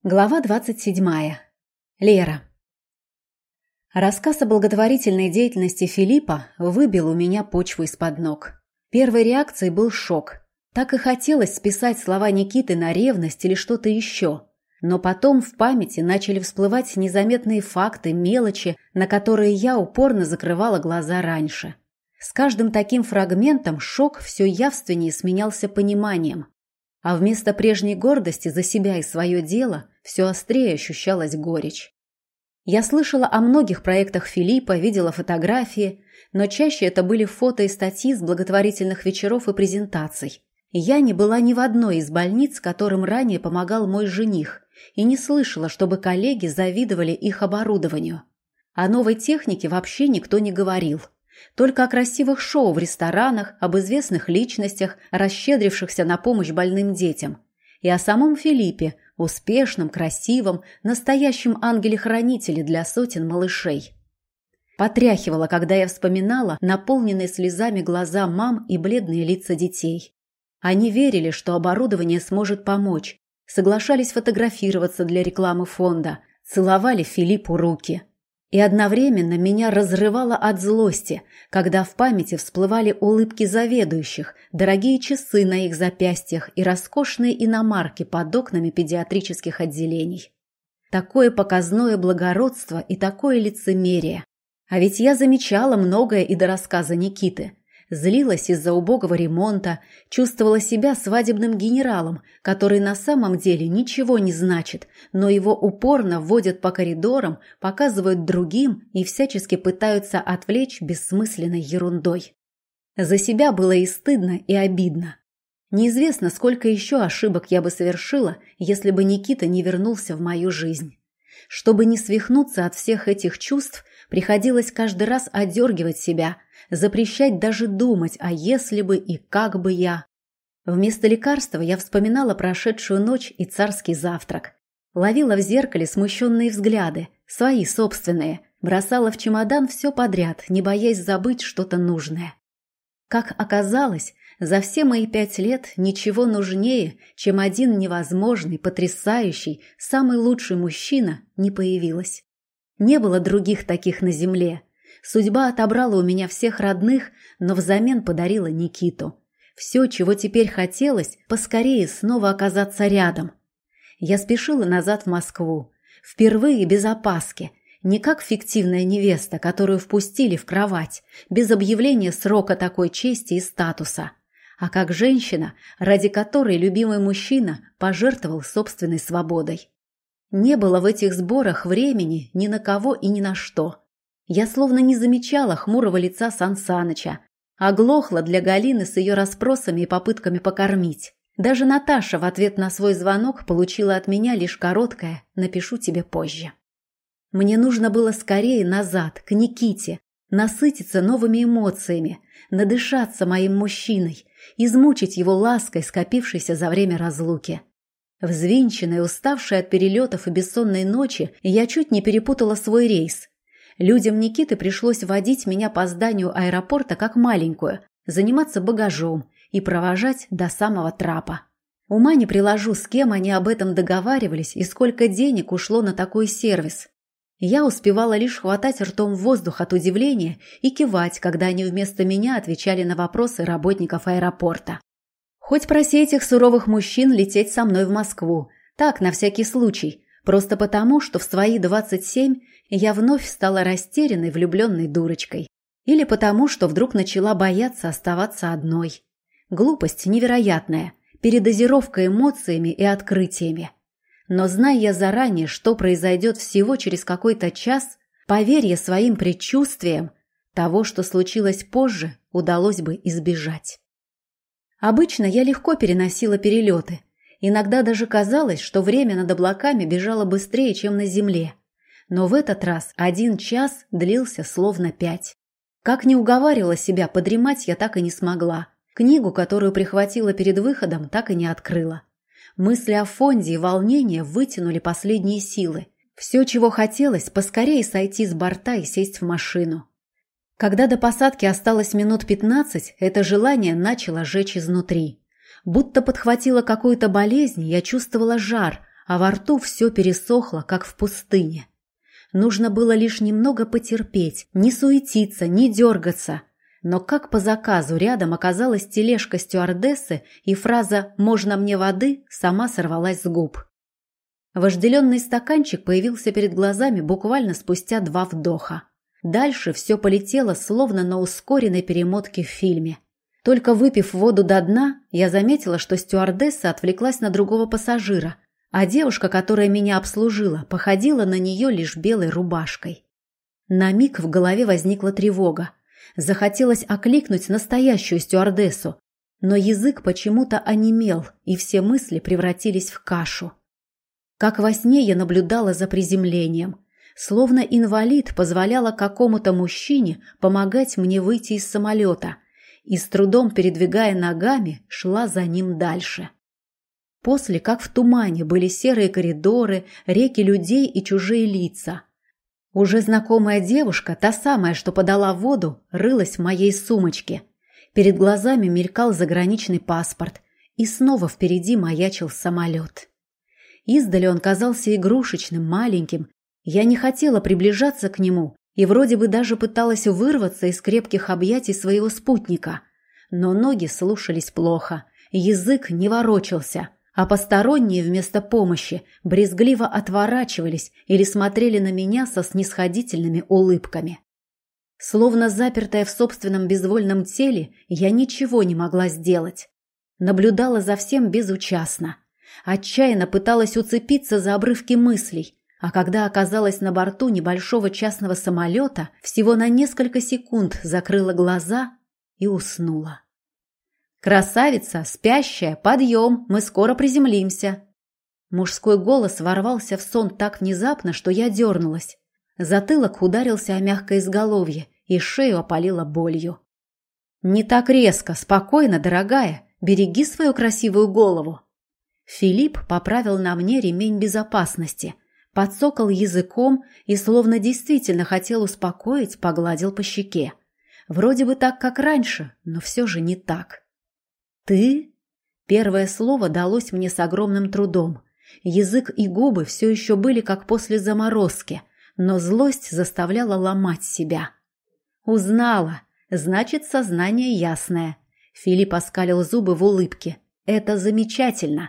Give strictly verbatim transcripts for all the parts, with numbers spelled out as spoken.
Глава двадцать седьмая. Лера. Рассказ о благотворительной деятельности Филиппа выбил у меня почву из-под ног. Первой реакцией был шок. Так и хотелось списать слова Никиты на ревность или что-то еще. Но потом в памяти начали всплывать незаметные факты, мелочи, на которые я упорно закрывала глаза раньше. С каждым таким фрагментом шок все явственнее сменялся пониманием. А вместо прежней гордости за себя и свое дело все острее ощущалась горечь. Я слышала о многих проектах Филиппа, видела фотографии, но чаще это были фото и статьи с благотворительных вечеров и презентаций. Я не была ни в одной из больниц, которым ранее помогал мой жених, и не слышала, чтобы коллеги завидовали их оборудованию. О новой технике вообще никто не говорил. Только о красивых шоу в ресторанах, об известных личностях, расщедрившихся на помощь больным детям. И о самом Филиппе, успешном, красивом, настоящем ангеле-хранителе для сотен малышей. Потряхивала, когда я вспоминала наполненные слезами глаза мам и бледные лица детей. Они верили, что оборудование сможет помочь, соглашались фотографироваться для рекламы фонда, целовали Филиппу руки. И одновременно меня разрывало от злости, когда в памяти всплывали улыбки заведующих, дорогие часы на их запястьях и роскошные иномарки под окнами педиатрических отделений. Такое показное благородство и такое лицемерие. А ведь я замечала многое и до рассказа Никиты. Злилась из-за убогого ремонта, чувствовала себя свадебным генералом, который на самом деле ничего не значит, но его упорно водят по коридорам, показывают другим и всячески пытаются отвлечь бессмысленной ерундой. За себя было и стыдно, и обидно. Неизвестно, сколько еще ошибок я бы совершила, если бы Никита не вернулся в мою жизнь. Чтобы не свихнуться от всех этих чувств, приходилось каждый раз одергивать себя, запрещать даже думать, а если бы и как бы я. Вместо лекарства я вспоминала прошедшую ночь и царский завтрак. Ловила в зеркале смущенные взгляды, свои собственные, бросала в чемодан все подряд, не боясь забыть что-то нужное. Как оказалось, за все мои пять лет ничего нужнее, чем один невозможный, потрясающий, самый лучший мужчина, не появилось. Не было других таких на земле. Судьба отобрала у меня всех родных, но взамен подарила Никиту. Все, чего теперь хотелось, поскорее снова оказаться рядом. Я спешила назад в Москву. Впервые без опаски. Не как фиктивная невеста, которую впустили в кровать, без объявления срока такой чести и статуса. А как женщина, ради которой любимый мужчина пожертвовал собственной свободой. Не было в этих сборах времени ни на кого и ни на что. Я словно не замечала хмурого лица Сан Саныча, оглохла для Галины с ее расспросами и попытками покормить. Даже Наташа в ответ на свой звонок получила от меня лишь короткое «напишу тебе позже». Мне нужно было скорее назад, к Никите, насытиться новыми эмоциями, надышаться моим мужчиной, измучить его лаской, скопившейся за время разлуки. Взвинченная, уставшая от перелетов и бессонной ночи, я чуть не перепутала свой рейс. Людям Никиты пришлось водить меня по зданию аэропорта как маленькую, заниматься багажом и провожать до самого трапа. Ума не приложу, с кем они об этом договаривались и сколько денег ушло на такой сервис. Я успевала лишь хватать ртом воздух от удивления и кивать, когда они вместо меня отвечали на вопросы работников аэропорта. Хоть проси этих суровых мужчин лететь со мной в Москву, так, на всякий случай, просто потому, что в свои двадцать семь я вновь стала растерянной, влюбленной дурочкой. Или потому, что вдруг начала бояться оставаться одной. Глупость невероятная, передозировка эмоциями и открытиями. Но зная я заранее, что произойдет всего через какой-то час, поверье своим предчувствиям, того, что случилось позже, удалось бы избежать. Обычно я легко переносила перелеты. Иногда даже казалось, что время над облаками бежало быстрее, чем на земле. Но в этот раз один час длился словно пять. Как ни уговаривала себя, подремать я так и не смогла. Книгу, которую прихватила перед выходом, так и не открыла. Мысли о фонде и волнение вытянули последние силы. Все, чего хотелось, поскорее сойти с борта и сесть в машину. Когда до посадки осталось минут пятнадцать, это желание начало жечь изнутри. Будто подхватила какую-то болезнь, я чувствовала жар, а во рту все пересохло, как в пустыне. Нужно было лишь немного потерпеть, не суетиться, не дергаться. Но как по заказу рядом оказалась тележка стюардессы, и фраза «можно мне воды» сама сорвалась с губ. Вожделенный стаканчик появился перед глазами буквально спустя два вдоха. Дальше все полетело, словно на ускоренной перемотке в фильме. Только выпив воду до дна, я заметила, что стюардесса отвлеклась на другого пассажира, а девушка, которая меня обслужила, походила на нее лишь белой рубашкой. На миг в голове возникла тревога. Захотелось окликнуть настоящую стюардессу, но язык почему-то онемел, и все мысли превратились в кашу. Как во сне я наблюдала за приземлением. Словно инвалид позволяла какому-то мужчине помогать мне выйти из самолета, и с трудом передвигая ногами, шла за ним дальше. После, как в тумане, были серые коридоры, реки людей и чужие лица. Уже знакомая девушка, та самая, что подала воду, рылась в моей сумочке. Перед глазами мелькал заграничный паспорт, и снова впереди маячил самолет. Издали он казался игрушечным, маленьким. Я не хотела приближаться к нему и вроде бы даже пыталась вырваться из крепких объятий своего спутника. Но ноги слушались плохо, язык не ворочался, а посторонние вместо помощи брезгливо отворачивались или смотрели на меня со снисходительными улыбками. Словно запертая в собственном безвольном теле, я ничего не могла сделать. Наблюдала за всем безучастно. Отчаянно пыталась уцепиться за обрывки мыслей, а когда оказалась на борту небольшого частного самолета, всего на несколько секунд закрыла глаза и уснула. «Красавица, спящая, подъем, мы скоро приземлимся!» Мужской голос ворвался в сон так внезапно, что я дернулась. Затылок ударился о мягкое изголовье, и шею опалило болью. «Не так резко, спокойно, дорогая, береги свою красивую голову!» Филипп поправил на мне ремень безопасности, подсокал языком и, словно действительно хотел успокоить, погладил по щеке. Вроде бы так, как раньше, но все же не так. «Ты?» Первое слово далось мне с огромным трудом. Язык и губы все еще были как после заморозки, но злость заставляла ломать себя. «Узнала. Значит, сознание ясное». Филипп оскалил зубы в улыбке. «Это замечательно».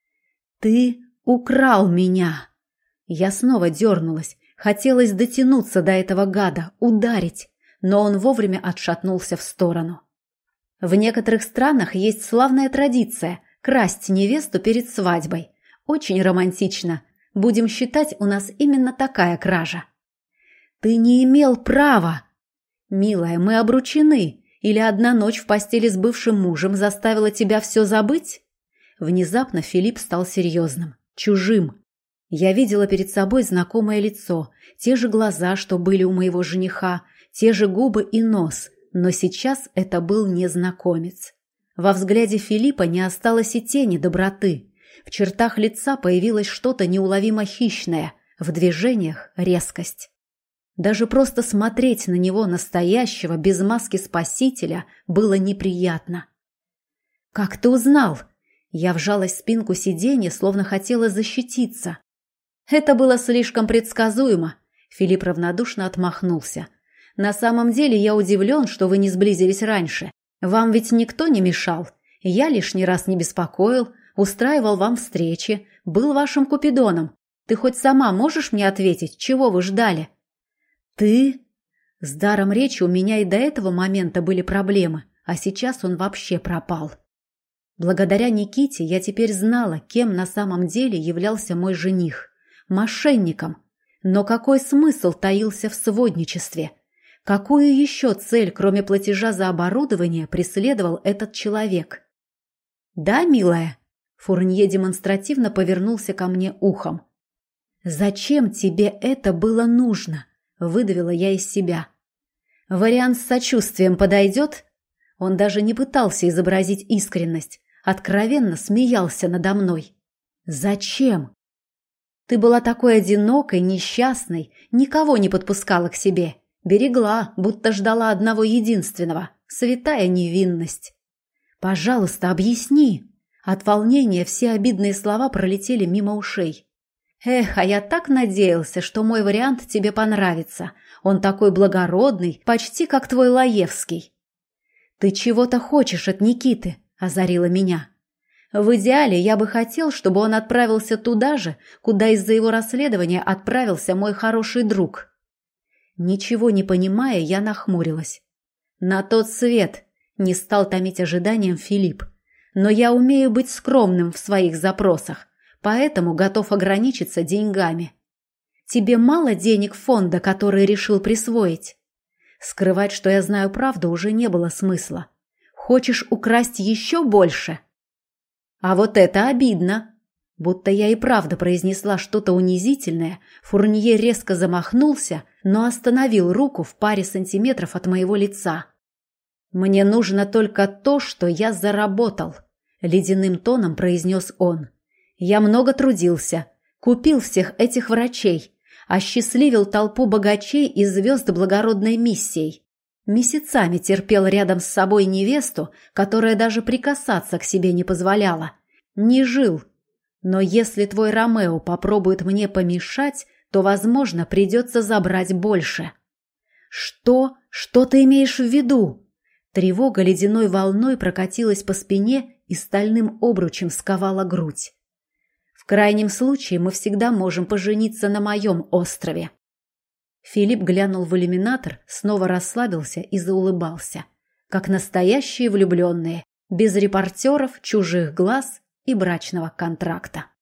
«Ты украл меня!» Я снова дернулась. Хотелось дотянуться до этого гада, ударить, но он вовремя отшатнулся в сторону. В некоторых странах есть славная традиция – красть невесту перед свадьбой. Очень романтично. Будем считать, у нас именно такая кража. «Ты не имел права!» «Милая, мы обручены. Или одна ночь в постели с бывшим мужем заставила тебя все забыть?» Внезапно Филипп стал серьезным, чужим. Я видела перед собой знакомое лицо, те же глаза, что были у моего жениха, те же губы и нос, но сейчас это был незнакомец. Во взгляде Филиппа не осталось и тени доброты. В чертах лица появилось что-то неуловимо хищное, в движениях резкость. Даже просто смотреть на него настоящего, без маски спасителя, было неприятно. «Как ты узнал?» Я вжалась в спинку сиденья, словно хотела защититься. «Это было слишком предсказуемо», — Филипп равнодушно отмахнулся. «На самом деле я удивлен, что вы не сблизились раньше. Вам ведь никто не мешал. Я лишний раз не беспокоил, устраивал вам встречи, был вашим купидоном. Ты хоть сама можешь мне ответить, чего вы ждали?» «Ты?» С даром речи у меня и до этого момента были проблемы, а сейчас он вообще пропал. Благодаря Никите я теперь знала, кем на самом деле являлся мой жених. Мошенником. Но какой смысл таился в сводничестве? Какую еще цель, кроме платежа за оборудование, преследовал этот человек? «Да, милая?» Фурнье демонстративно повернулся ко мне ухом. «Зачем тебе это было нужно?» Выдавила я из себя. «Вариант с сочувствием подойдет?» Он даже не пытался изобразить искренность. Откровенно смеялся надо мной. «Зачем?» «Ты была такой одинокой, несчастной, никого не подпускала к себе. Берегла, будто ждала одного единственного. Святая невинность». «Пожалуйста, объясни». От волнения все обидные слова пролетели мимо ушей. Эх, а я так надеялся, что мой вариант тебе понравится. Он такой благородный, почти как твой Лаевский. Ты чего-то хочешь от Никиты, озарила меня. В идеале я бы хотел, чтобы он отправился туда же, куда из-за его расследования отправился мой хороший друг. Ничего не понимая, я нахмурилась. На тот свет не стал томить ожиданием Филипп. Но я умею быть скромным в своих запросах, поэтому готов ограничиться деньгами. Тебе мало денег фонда, который решил присвоить? Скрывать, что я знаю правду, уже не было смысла. Хочешь украсть еще больше? А вот это обидно. Будто я и правда произнесла что-то унизительное, Фурнье резко замахнулся, но остановил руку в паре сантиметров от моего лица. «Мне нужно только то, что я заработал», — ледяным тоном произнес он. «Я много трудился, купил всех этих врачей, осчастливил толпу богачей и звезд благородной миссией. Месяцами терпел рядом с собой невесту, которая даже прикасаться к себе не позволяла. Не жил. Но если твой Ромео попробует мне помешать, то, возможно, придется забрать больше». «Что? Что ты имеешь в виду?» Тревога ледяной волной прокатилась по спине и стальным обручем сковала грудь. «В крайнем случае мы всегда можем пожениться на моем острове». Филипп глянул в иллюминатор, снова расслабился и заулыбался, как настоящие влюбленные, без репортеров, чужих глаз и брачного контракта.